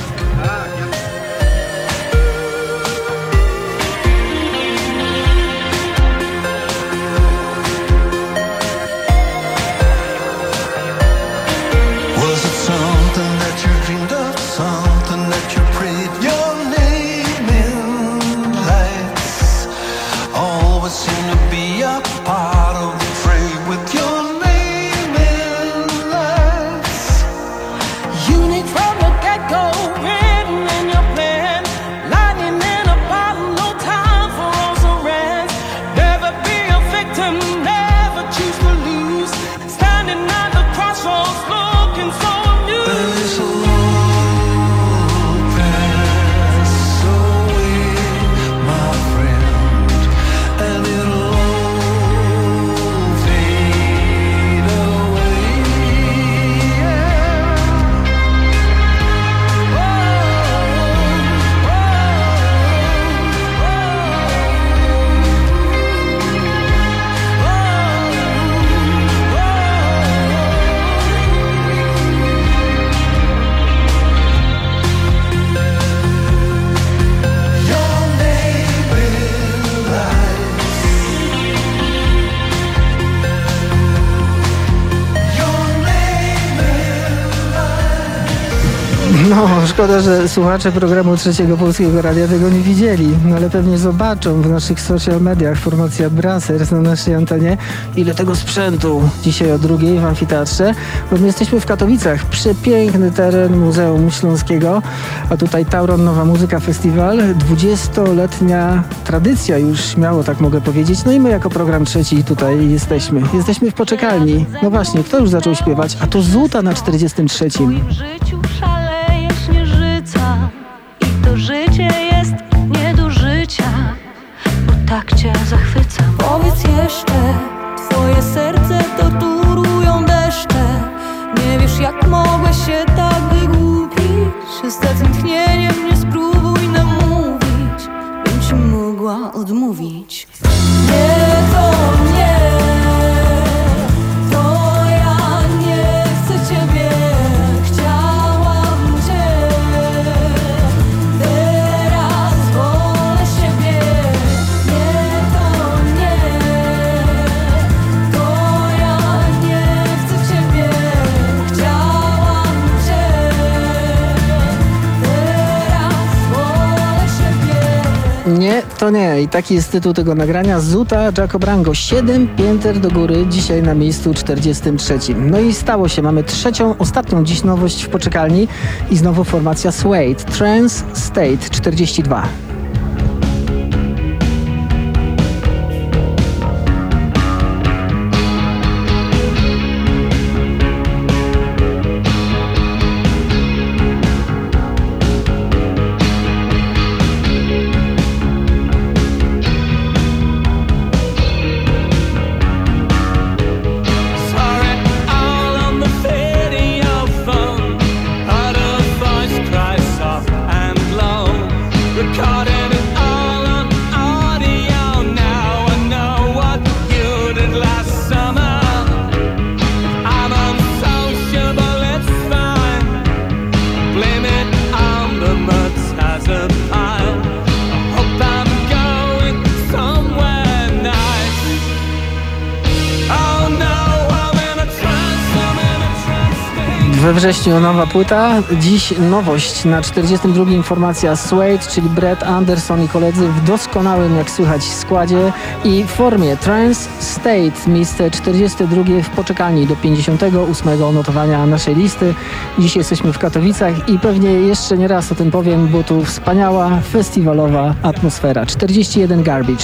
No, szkoda, że słuchacze programu Trzeciego Polskiego Radia tego nie widzieli, no ale pewnie zobaczą w naszych social mediach formacja Brassers na naszej antenie, ile tego sprzętu dzisiaj o drugiej w amfiteatrze, bo my jesteśmy w Katowicach, przepiękny teren Muzeum Śląskiego, a tutaj Tauron Nowa Muzyka Festiwal, dwudziestoletnia tradycja już śmiało tak mogę powiedzieć, no i my jako program trzeci tutaj jesteśmy. Jesteśmy w poczekalni. No właśnie, kto już zaczął śpiewać? A to Zuta na czterdziestym trzecim. I to życie jest nie do życia, bo tak cię zachwycam. Powiedz jeszcze, twoje serce torturują deszcze. Nie wiesz jak mogłeś się tak wygłupić. Z takim tchnieniem nie spróbuj namówić, bym ci mogła odmówić. Nie, to nie. Nie, to nie. I taki jest tytuł tego nagrania. Zuta Jaco Brango. Siedem pięter do góry. Dzisiaj na miejscu czterdziestym trzecim. No i stało się. Mamy trzecią, ostatnią dziś nowość w poczekalni. I znowu formacja Suede. Trance State czterdzieści dwa. We wrześniu nowa płyta, dziś nowość na czterdziestym drugim formacja Suede, czyli Brett Anderson i koledzy w doskonałym, jak słychać, składzie i formie Trance State, miejsce czterdzieste drugie w poczekalni do pięćdziesiątego ósmego notowania naszej listy. Dziś jesteśmy w Katowicach i pewnie jeszcze nie raz o tym powiem, bo tu wspaniała, festiwalowa atmosfera. czterdzieści jeden Garbage.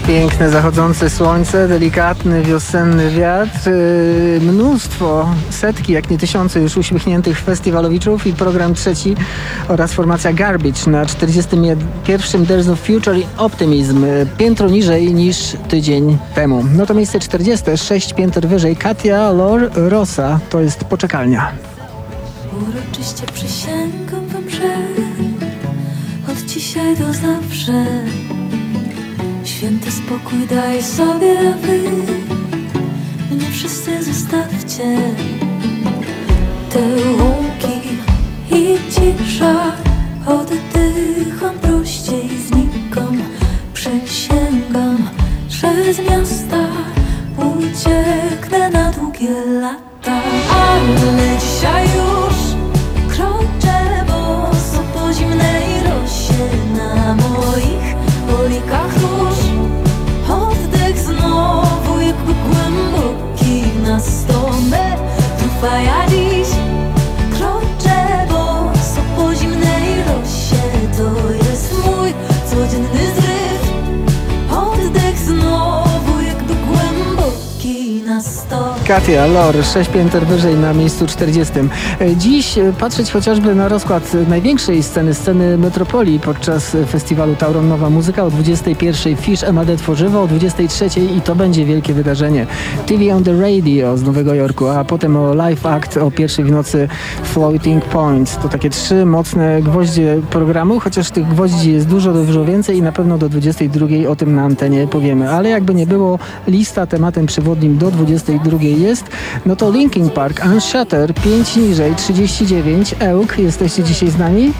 Piękne zachodzące słońce, delikatny wiosenny wiatr, yy, mnóstwo, setki, jak nie tysiące już uśmiechniętych festiwalowiczów i program trzeci oraz formacja Garbage na czterdziestym pierwszym There's No Future in Optimism, piętro niżej niż tydzień temu. No to miejsce czterdzieste, sześć pięter wyżej, Katia Lor Rosa, to jest Poczekalnia. Uroczyście przysięgam wam, że od dzisiaj do zawsze święty spokój daj sobie, a wy mnie wszyscy zostawcie. Te łąki i cisza, oddycham prościej znikam. Przysięgam, że z miasta ucieknę na długie lata. Ale dzisiaj już kroczę boso po zimnej rosie na moich polikach róż. Oddech znowu jakby głęboki na sto metrów, a ja dziś kroczę boso po zimnej rosie. To jest mój codzienny zryw. Oddech znowu jakby głęboki na sto. Katia Lor, sześć pięter wyżej na miejscu czterdziestym. Dziś patrzeć chociażby na rozkład największej sceny, sceny Metropolii podczas festiwalu Tauron Nowa Muzyka. O dwudziestej pierwszej Fish M A D Tworzywo, o dwudziestej trzeciej i to będzie wielkie wydarzenie, T V on the Radio z Nowego Jorku, a potem o Live Act o pierwszej w nocy Floating Points. To takie trzy mocne gwoździe programu, chociaż tych gwoździ jest dużo, dużo więcej i na pewno do dwudziestej drugiej o tym na antenie powiemy. Ale jakby nie było, lista tematem przewodnim do dwudziestej drugiej jest, no to Linkin Park, Unshatter, pięć niżej, trzydzieści dziewięć, Euk, jesteście dzisiaj z nami?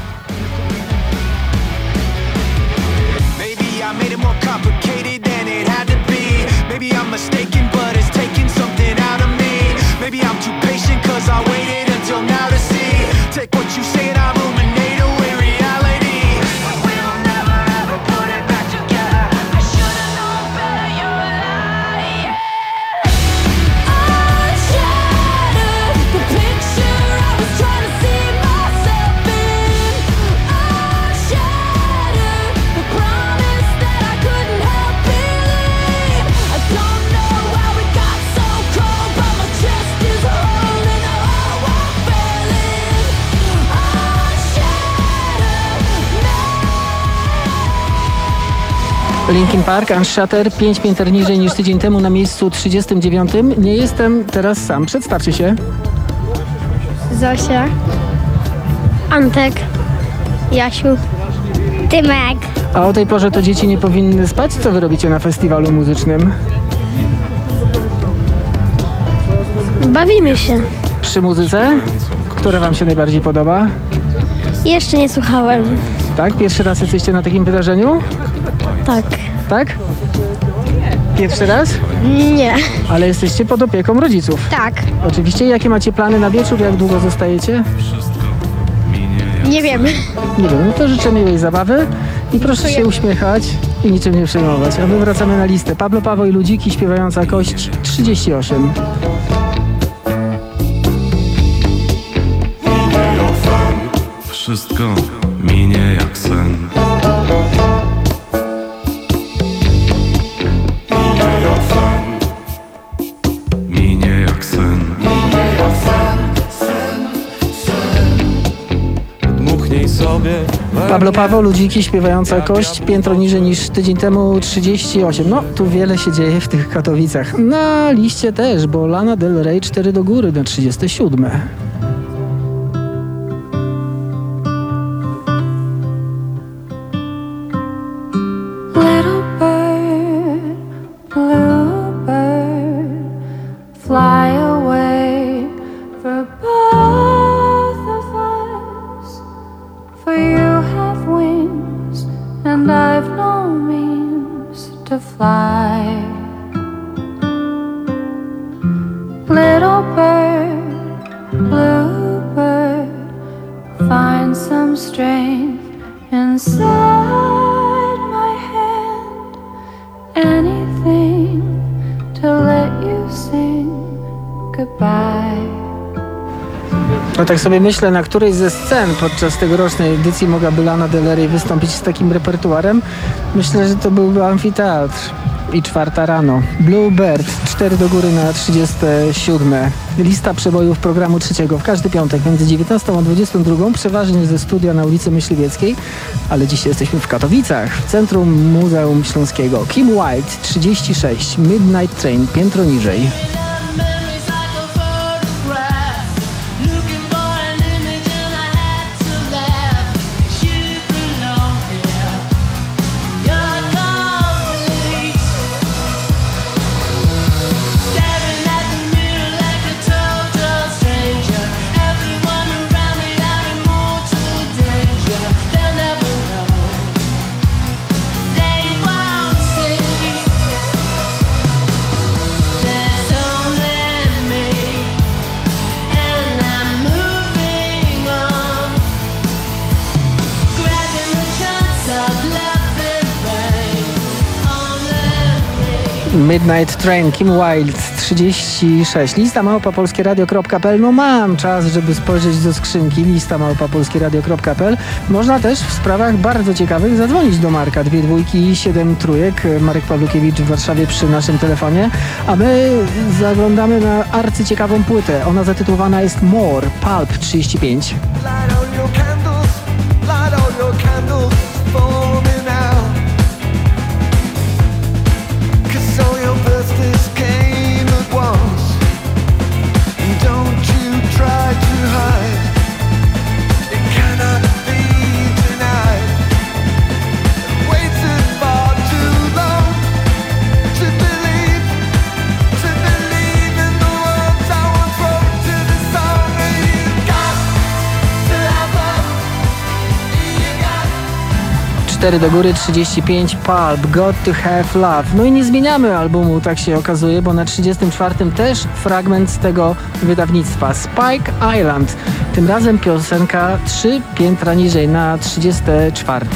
Linkin Park, Unshatter, pięć pięter niżej niż tydzień temu na miejscu trzydziestym dziewiątym. Nie jestem teraz sam. Przedstawcie się. Zosia, Antek, Jasiu, Tymek. A o tej porze to dzieci nie powinny spać? Co wy robicie na festiwalu muzycznym? Bawimy się. Przy muzyce? Która wam się najbardziej podoba? Jeszcze nie słuchałem. Tak? Pierwszy raz jesteście na takim wydarzeniu? Tak. Tak? Pierwszy raz? Nie. Ale jesteście pod opieką rodziców? Tak. Oczywiście. Jakie macie plany na wieczór? Jak długo zostajecie? Nie wiemy. Nie wiem. No to życzę miłej zabawy i proszę się uśmiechać i niczym nie przejmować. A my wracamy na listę. Pablo Paweł i Ludziki, śpiewająca kość trzydzieści osiem. Wszystko minie jak sen. Minie jak sen. Dmuchnij sobie. Pablo Paweł, Ludziki, śpiewająca kość, piętro niżej niż tydzień temu, trzydzieści osiem. No, tu wiele się dzieje w tych Katowicach. Na liście też, bo Lana Del Rey cztery do góry na trzydzieste siódme. Fly away for both of us. For you have wings and I've no means to fly. Little bird, blue bird, find some strength inside my hand. Anything to let you sing goodbye. No tak sobie myślę, na której ze scen podczas tegorocznej edycji mogłaby Lana Del Rey wystąpić z takim repertuarem. Myślę, że to byłby amfiteatr. i czwarta rano. Bluebird, cztery do góry na trzydzieste siódme. Lista przebojów programu trzeciego w każdy piątek między dziewiętnastą a dwudziestą drugą, przeważnie ze studia na ulicy Myśliwieckiej, ale dzisiaj jesteśmy w Katowicach, w centrum Muzeum Śląskiego. Kim Wilde, trzydzieści sześć, Midnight Train, piętro niżej. Midnight Train, Kim Wilde, trzydzieści sześć. Lista małpa polskieradio kropka p l. No mam czas, żeby spojrzeć do skrzynki. Lista małpa polskieradio kropka p l. Można też w sprawach bardzo ciekawych zadzwonić do Marka. Dwie dwójki i siedem trójek. Marek Pawlukiewicz w Warszawie przy naszym telefonie. A my zaglądamy na arcyciekawą płytę. Ona zatytułowana jest More, Pulp trzydzieści pięć. cztery do góry, trzydzieści pięć, Pulp, Got to Have Love. No i nie zmieniamy albumu, tak się okazuje, bo na trzydziestym czwartym też fragment z tego wydawnictwa. Spike Island. Tym razem piosenka trzy piętra niżej, na trzydzieste czwarte.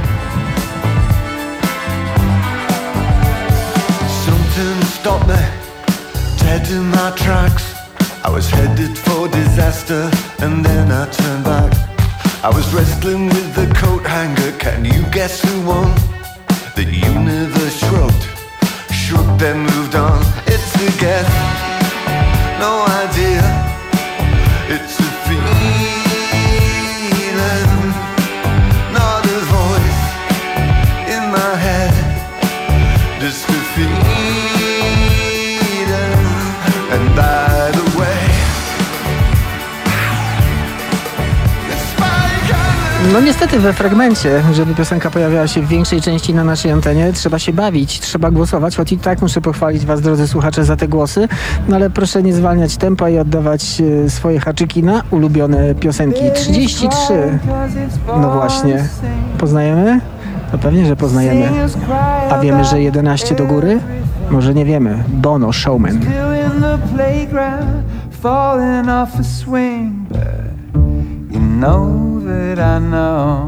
Something stopped me, dead in my tracks. I was headed for disaster and then I turned back. I was wrestling with the coat hanger, can you guess who won? The universe shrugged, shrugged then moved on. It's a guess, no idea. It's a feeling, not a voice in my head. Just a feeling, and by the way, no niestety we fragmencie, żeby piosenka pojawiała się w większej części na naszej antenie, trzeba się bawić, trzeba głosować, choć i tak muszę pochwalić was, drodzy słuchacze, za te głosy, no ale proszę nie zwalniać tempa i oddawać e, swoje haczyki na ulubione piosenki. trzydzieści trzy. No właśnie. Poznajemy? No pewnie, że poznajemy. A wiemy, że jedenaście do góry? Może nie wiemy. Bono, Showman. You know that I know.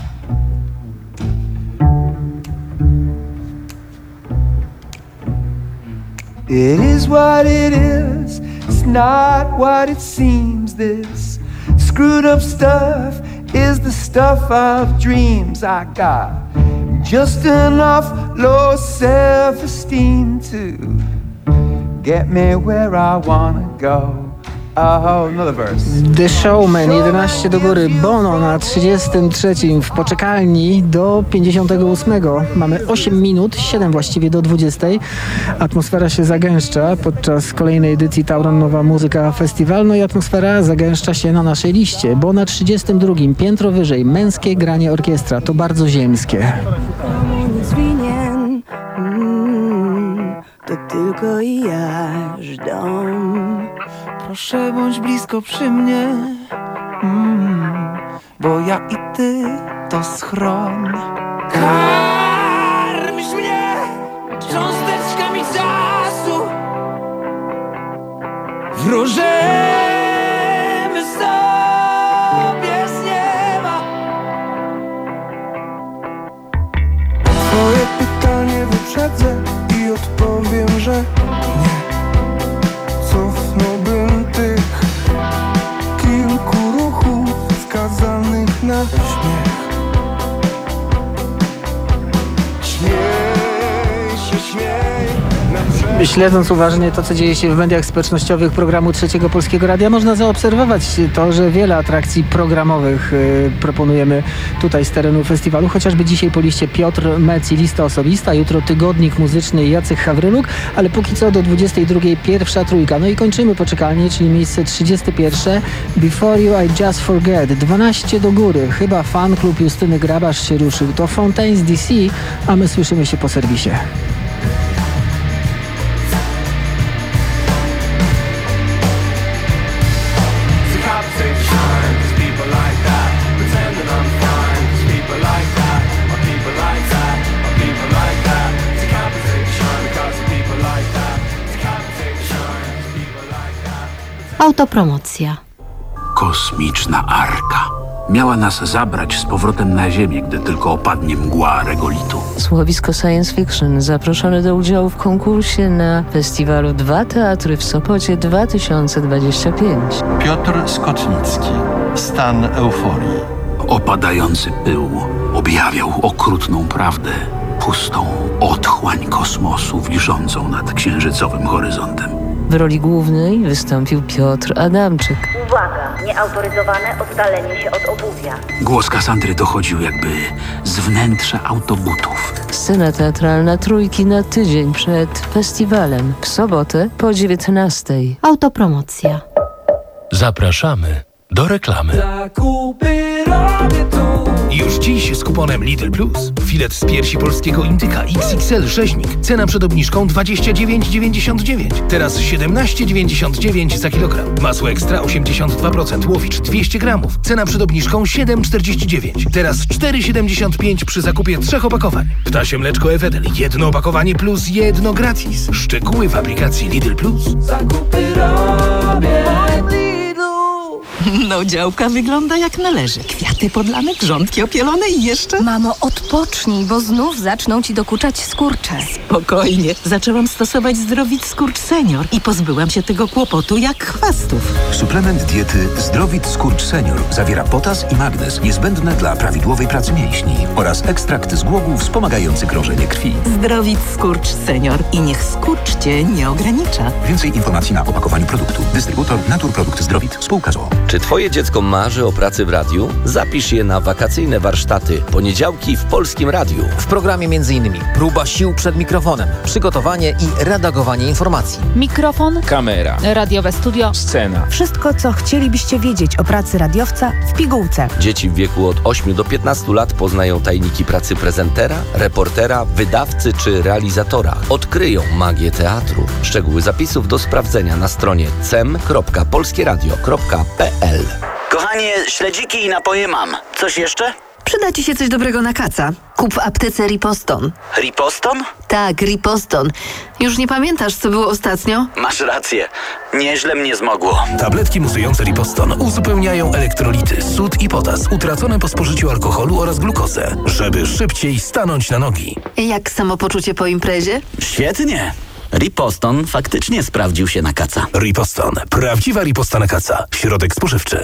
It is what it is, it's not what it seems. This screwed up stuff is the stuff of dreams. I got just enough low self-esteem to get me where I wanna go. Oh, another verse. The Showman, jedenaście do góry. Bono na trzydziestym trzecim w poczekalni do pięćdziesiątego ósmego. Mamy osiem minut, siedem właściwie do dwudziestej. Atmosfera się zagęszcza podczas kolejnej edycji Tauron Nowa Muzyka Festiwal. No i atmosfera zagęszcza się na naszej liście, bo na trzydziestym drugim piętro wyżej męskie granie orkiestra. To bardzo ziemskie. Zwinien, mm, to tylko jaż dom. Proszę bądź blisko przy mnie, mm, bo ja i ty to schron. Karmisz mnie cząsteczkami czasu. Wróżymy sobie z nieba. Twoje pytanie wyprzedzę i odpowiem, że nie. Cofnąłbym tych kilku ruchów skazanych na śmiech. śmiej się, śmiej. Śledząc uważnie to, co dzieje się w mediach społecznościowych programu Trzeciego Polskiego Radia, można zaobserwować to, że wiele atrakcji programowych y, proponujemy tutaj z terenu festiwalu. Chociażby dzisiaj po liście Piotr Mec i lista osobista, jutro tygodnik muzyczny Jacek Hawryluk, ale póki co do dwudziestej drugiej pierwsza trójka. No i kończymy poczekalnie, czyli miejsce trzydzieste pierwsze. Before You I Just Forget. dwanaście do góry. Chyba fan klub Justyny Grabasz się ruszył. To Fontaines D C, a my słyszymy się po serwisie. Autopromocja. Kosmiczna arka. Miała nas zabrać z powrotem na Ziemię, gdy tylko opadnie mgła regolitu. Słuchowisko science fiction zaproszone do udziału w konkursie na festiwalu Dwa Teatry w Sopocie dwa tysiące dwudziesty piąty. Piotr Skotnicki. Stan euforii. Opadający pył objawiał okrutną prawdę. Pustą otchłań kosmosu wiszącą nad księżycowym horyzontem. W roli głównej wystąpił Piotr Adamczyk. Uwaga! Nieautoryzowane oddalenie się od obuwia. Głos Kasandry dochodził jakby z wnętrza autobutów. Scena teatralna Trójki na tydzień przed festiwalem. W sobotę po dziewiętnastej. Autopromocja. Zapraszamy do reklamy. Zakupy robię tu. Już dziś z kuponem Lidl Plus. Filet z piersi polskiego indyka X X L rzeźnik. Cena przed obniżką dwadzieścia dziewięć dziewięćdziesiąt dziewięć. Teraz siedemnaście dziewięćdziesiąt dziewięć za kilogram. Masło ekstra osiemdziesiąt dwa procent Łowicz dwieście gramów. Cena przed obniżką siedem czterdzieści dziewięć. Teraz cztery siedemdziesiąt pięć przy zakupie trzech opakowań. Ptasie mleczko Ewedel. Jedno opakowanie plus jedno gratis. Szczegóły w aplikacji Lidl Plus. Zakupy robię. No, działka wygląda jak należy. Kwiaty podlane, grządki opielone i jeszcze... Mamo, odpocznij, bo znów zaczną ci dokuczać skurcze. Spokojnie. Zaczęłam stosować Zdrowit Skurcz Senior i pozbyłam się tego kłopotu jak chwastów. Suplement diety Zdrowit Skurcz Senior zawiera potas i magnez niezbędne dla prawidłowej pracy mięśni oraz ekstrakt z głogu wspomagający krążenie krwi. Zdrowit Skurcz Senior i niech skurcz cię nie ogranicza. Więcej informacji na opakowaniu produktu. Dystrybutor Naturprodukt Zdrowit. Spółka z o o. Czy twoje dziecko marzy o pracy w radiu? Zapisz je na wakacyjne warsztaty poniedziałki w Polskim Radiu. W programie m.in. próba sił przed mikrofonem, przygotowanie i redagowanie informacji. Mikrofon, Kamera, radiowe studio, scena. Wszystko, co chcielibyście wiedzieć o pracy radiowca w pigułce. Dzieci w wieku od ośmiu do piętnastu lat poznają tajniki pracy prezentera, reportera, wydawcy czy realizatora. Odkryją magię teatru. Szczegóły zapisów do sprawdzenia na stronie cem kropka polskieradio kropka p l. Kochanie, śledziki i napoje mam. Coś jeszcze? Przyda ci się coś dobrego na kaca. Kup w aptece Riposton. Riposton? Tak, Riposton. Już nie pamiętasz, co było ostatnio? Masz rację. Nieźle mnie zmogło. Tabletki musujące Riposton uzupełniają elektrolity, sód i potas utracone po spożyciu alkoholu oraz glukozę, żeby szybciej stanąć na nogi. Jak samopoczucie po imprezie? Świetnie. Riposton faktycznie sprawdził się na kaca. Riposton. Prawdziwa riposta na kaca. Środek spożywczy.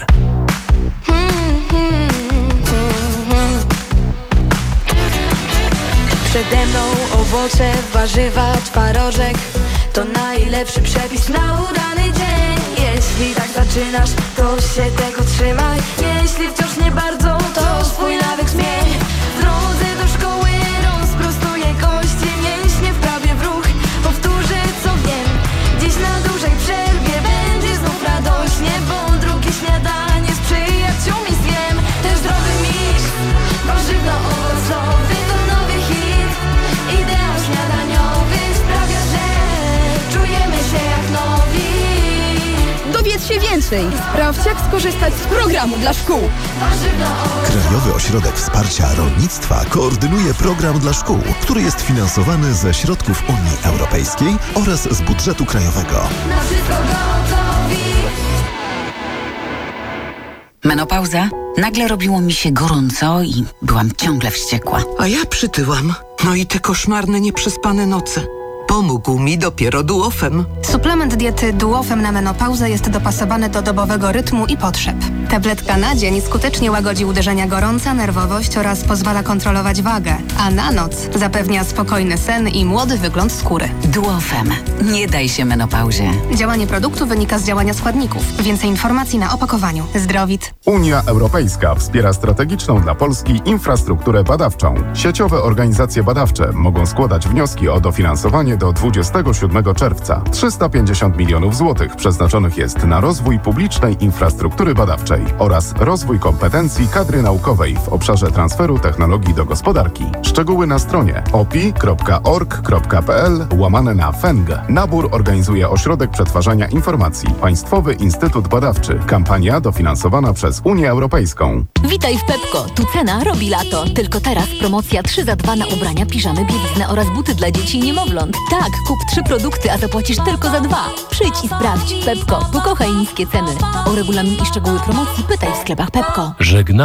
Przede mną owoce, warzywa, twarożek. To najlepszy przepis na udany dzień. Jeśli tak zaczynasz, to się tego trzymaj. Jeśli wciąż nie bardzo, to swój nawyk zmień. W drodze do szkoły rozprostuję kości, mięśnie wprawię w ruch. Powtórzę, co wiem. Dziś na dużej przerwie będzie znów radośnie, bo drugie śniadanie z przyjaciółmi zjem. Też zdrowy miś, warzywno-owocowy to nowy hit. Ideał śniadaniowy sprawia, że czujemy się jak nowi. Dowiedz się więcej i sprawdź, jak skorzystać z programu dla szkół. Krajowy Ośrodek Wsparcia Rolnictwa koordynuje program dla szkół, który jest finansowany ze środków Unii Europejskiej oraz z budżetu krajowego. Na wszystko gotowi. Menopauza? Nagle robiło mi się gorąco i byłam ciągle wściekła. A ja przytyłam. No i te koszmarne, nieprzespane noce. Pomógł mi dopiero Duofem. Suplement diety Duofem na menopauzę jest dopasowany do dobowego rytmu i potrzeb. Tabletka na dzień skutecznie łagodzi uderzenia gorąca, nerwowość oraz pozwala kontrolować wagę, a na noc zapewnia spokojny sen i młody wygląd skóry. Duofem. Nie daj się menopauzie. Działanie produktu wynika z działania składników. Więcej informacji na opakowaniu. Zdrowit. Unia Europejska wspiera strategiczną dla Polski infrastrukturę badawczą. Sieciowe organizacje badawcze mogą składać wnioski o dofinansowanie do dwudziestego siódmego czerwca. trzysta pięćdziesiąt milionów złotych przeznaczonych jest na rozwój publicznej infrastruktury badawczej oraz rozwój kompetencji kadry naukowej w obszarze transferu technologii do gospodarki. Szczegóły na stronie opi.org.pl łamane na F E N G. Nabór organizuje Ośrodek Przetwarzania Informacji. Państwowy Instytut Badawczy. Kampania dofinansowana przez Unię Europejską. Witaj w Pepko. Tu cena robi lato. Tylko teraz promocja trzy za dwa na ubrania, piżamy, bieliznę oraz buty dla dzieci i niemowląt. Tak, kup trzy produkty, a zapłacisz tylko za dwa. Przyjdź i sprawdź. Pepko. Pokochaj niskie ceny. O regulamin i szczegóły promocji pytaj w sklepach Pepko. Żegna